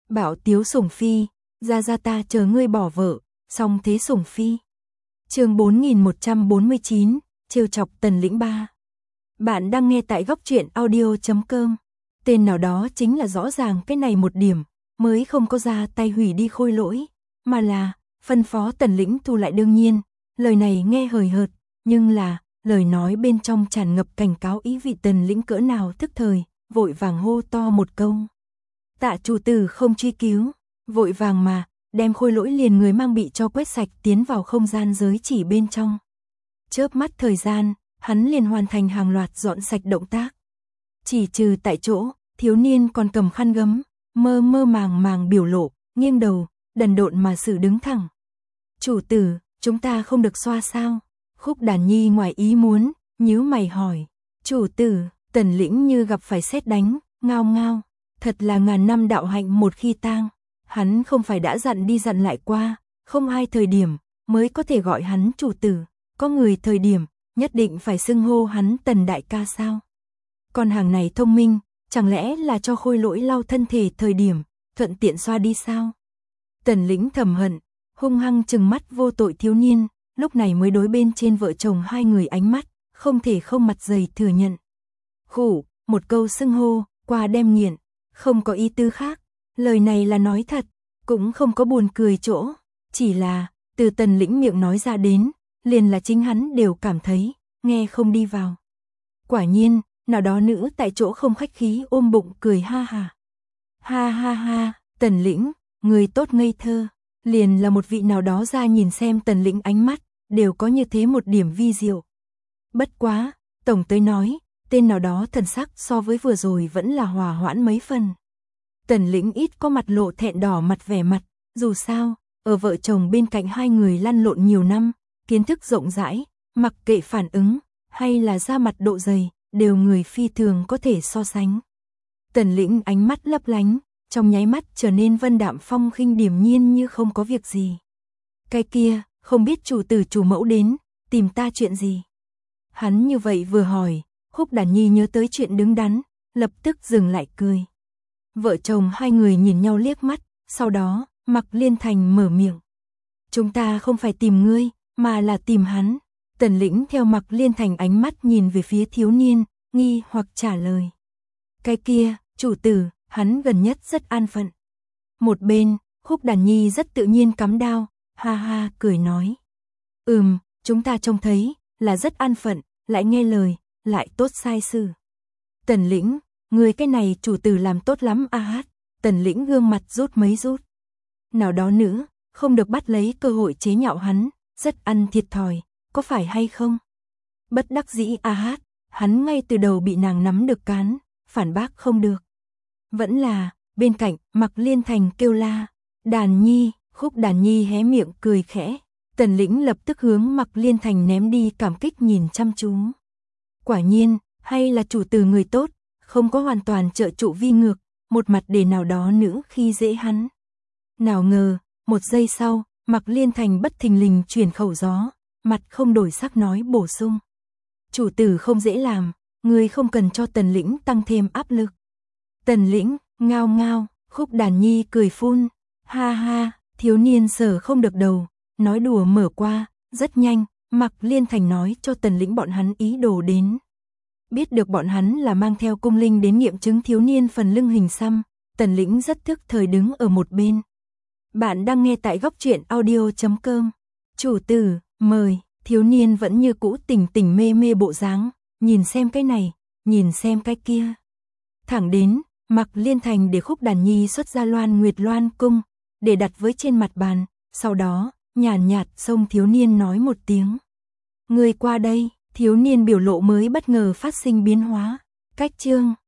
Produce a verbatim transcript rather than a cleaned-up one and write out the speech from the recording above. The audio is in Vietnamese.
Bảo tiếu sủng phi, ra ra ta chờ ngươi bỏ vợ, song thế sủng phi. Chương bốn nghìn một trăm bốn mươi chín, trêu chọc Tần Lĩnh ba. Bạn đang nghe tại góc truyện audio chấm com. Tên nào đó chính là rõ ràng cái này một điểm, mới không có ra tay hủy đi Khôi Lỗi, mà là phân phó Tần Lĩnh thu lại. Đương nhiên, lời này nghe hời hợt, nhưng là lời nói bên trong tràn ngập cảnh cáo ý vị. Tần Lĩnh cỡ nào thức thời, vội vàng hô to một câu. Tạ chủ tử không truy cứu, vội vàng mà đem Khôi Lỗi liền người mang bị cho quét sạch tiến vào không gian giới chỉ bên trong. Chớp mắt thời gian, hắn liền hoàn thành hàng loạt dọn sạch động tác. Chỉ trừ tại chỗ, thiếu niên còn cầm khăn gấm, mơ mơ màng màng biểu lộ, nghiêng đầu, đần độn mà xử đứng thẳng. Chủ tử, chúng ta không được xoa sao? Khúc Đàn Nhi ngoài ý muốn, nhíu mày hỏi. Chủ tử, Tần Lĩnh như gặp phải sét đánh, ngao ngao. Thật là ngàn năm đạo hạnh một khi tang. Hắn không phải đã dặn đi dặn lại qua, không hai thời điểm mới có thể gọi hắn chủ tử, có người thời điểm nhất định phải xưng hô hắn Tần đại ca sao? Con hàng này thông minh, chẳng lẽ là cho Khôi Lỗi lau thân thể thời điểm thuận tiện xoa đi sao? Tần Lĩnh thầm hận, hung hăng trừng mắt vô tội thiếu niên, lúc này mới đối bên trên vợ chồng hai người ánh mắt, không thể không mặt dày thừa nhận. Khủ, một câu xưng hô, qua đem nghiện, không có ý tư khác. Lời này là nói thật, cũng không có buồn cười chỗ, chỉ là từ Tần Lĩnh miệng nói ra đến, liền là chính hắn đều cảm thấy nghe không đi vào. Quả nhiên, nào đó nữ tại chỗ không khách khí ôm bụng cười ha ha. Ha ha ha, Tần Lĩnh, người tốt ngây thơ, liền là một vị nào đó ra nhìn xem Tần Lĩnh ánh mắt, đều có như thế một điểm vi diệu. Bất quá, tổng tới nói, tên nào đó thần sắc so với vừa rồi vẫn là hòa hoãn mấy phần. Tần Lĩnh ít có mặt lộ thẹn đỏ mặt vẻ mặt, dù sao, ở vợ chồng bên cạnh hai người lăn lộn nhiều năm, kiến thức rộng rãi, mặc kệ phản ứng, hay là da mặt độ dày, đều người phi thường có thể so sánh. Tần Lĩnh ánh mắt lấp lánh, trong nháy mắt trở nên vân đạm phong khinh điềm nhiên như không có việc gì. Cái kia, không biết chủ tử chủ mẫu đến, tìm ta chuyện gì? Hắn như vậy vừa hỏi, Khúc Đàn Nhi nhớ tới chuyện đứng đắn, lập tức dừng lại cười. Vợ chồng hai người nhìn nhau liếc mắt, sau đó, Mạc Liên Thành mở miệng. Chúng ta không phải tìm ngươi, mà là tìm hắn. Tần Lĩnh theo Mạc Liên Thành ánh mắt nhìn về phía thiếu niên, nghi hoặc trả lời. Cái kia, chủ tử, hắn gần nhất rất an phận. Một bên, Khúc Đàn Nhi rất tự nhiên cắm đao, ha ha cười nói. Ừm, chúng ta trông thấy, là rất an phận, lại nghe lời, lại tốt sai sự. Tần Lĩnh, người cái này chủ tử làm tốt lắm a hát. Tần Lĩnh gương mặt rút mấy rút. Nào đó nữ, không được bắt lấy cơ hội chế nhạo hắn, rất ăn thiệt thòi, có phải hay không? Bất đắc dĩ a hát, hắn ngay từ đầu bị nàng nắm được cán, phản bác không được. Vẫn là, bên cạnh, Mạc Liên Thành kêu la, Đàn Nhi, Khúc Đàn Nhi hé miệng cười khẽ. Tần Lĩnh lập tức hướng Mạc Liên Thành ném đi cảm kích nhìn chăm chú. Quả nhiên, hay là chủ tử người tốt, không có hoàn toàn trợ trụ vi ngược, một mặt để nào đó nữ khi dễ hắn. Nào ngờ, một giây sau, Mạc Liên Thành bất thình lình chuyển khẩu gió, mặt không đổi sắc nói bổ sung. Chủ tử không dễ làm, người không cần cho Tần Lĩnh tăng thêm áp lực. Tần Lĩnh, ngao ngao, Khúc Đàn Nhi cười phun, ha ha, thiếu niên sở không được đầu, nói đùa mở qua, rất nhanh, Mạc Liên Thành nói cho Tần Lĩnh bọn hắn ý đồ đến. Biết được bọn hắn là mang theo cung linh đến nghiệm chứng thiếu niên phần lưng hình xăm, Tần Lĩnh rất thức thời đứng ở một bên. Bạn đang nghe tại góc truyện audio chấm com. Chủ tử, mời, thiếu niên vẫn như cũ tỉnh tỉnh mê mê bộ dáng, nhìn xem cái này, nhìn xem cái kia. Thẳng đến, Mạc Liên Thành để Khúc Đàn Nhi xuất ra Loan Nguyệt Loan cung, để đặt với trên mặt bàn, sau đó, nhàn nhạt xông thiếu niên nói một tiếng. Người qua đây, thiếu niên biểu lộ mới bất ngờ phát sinh biến hóa. Cách chương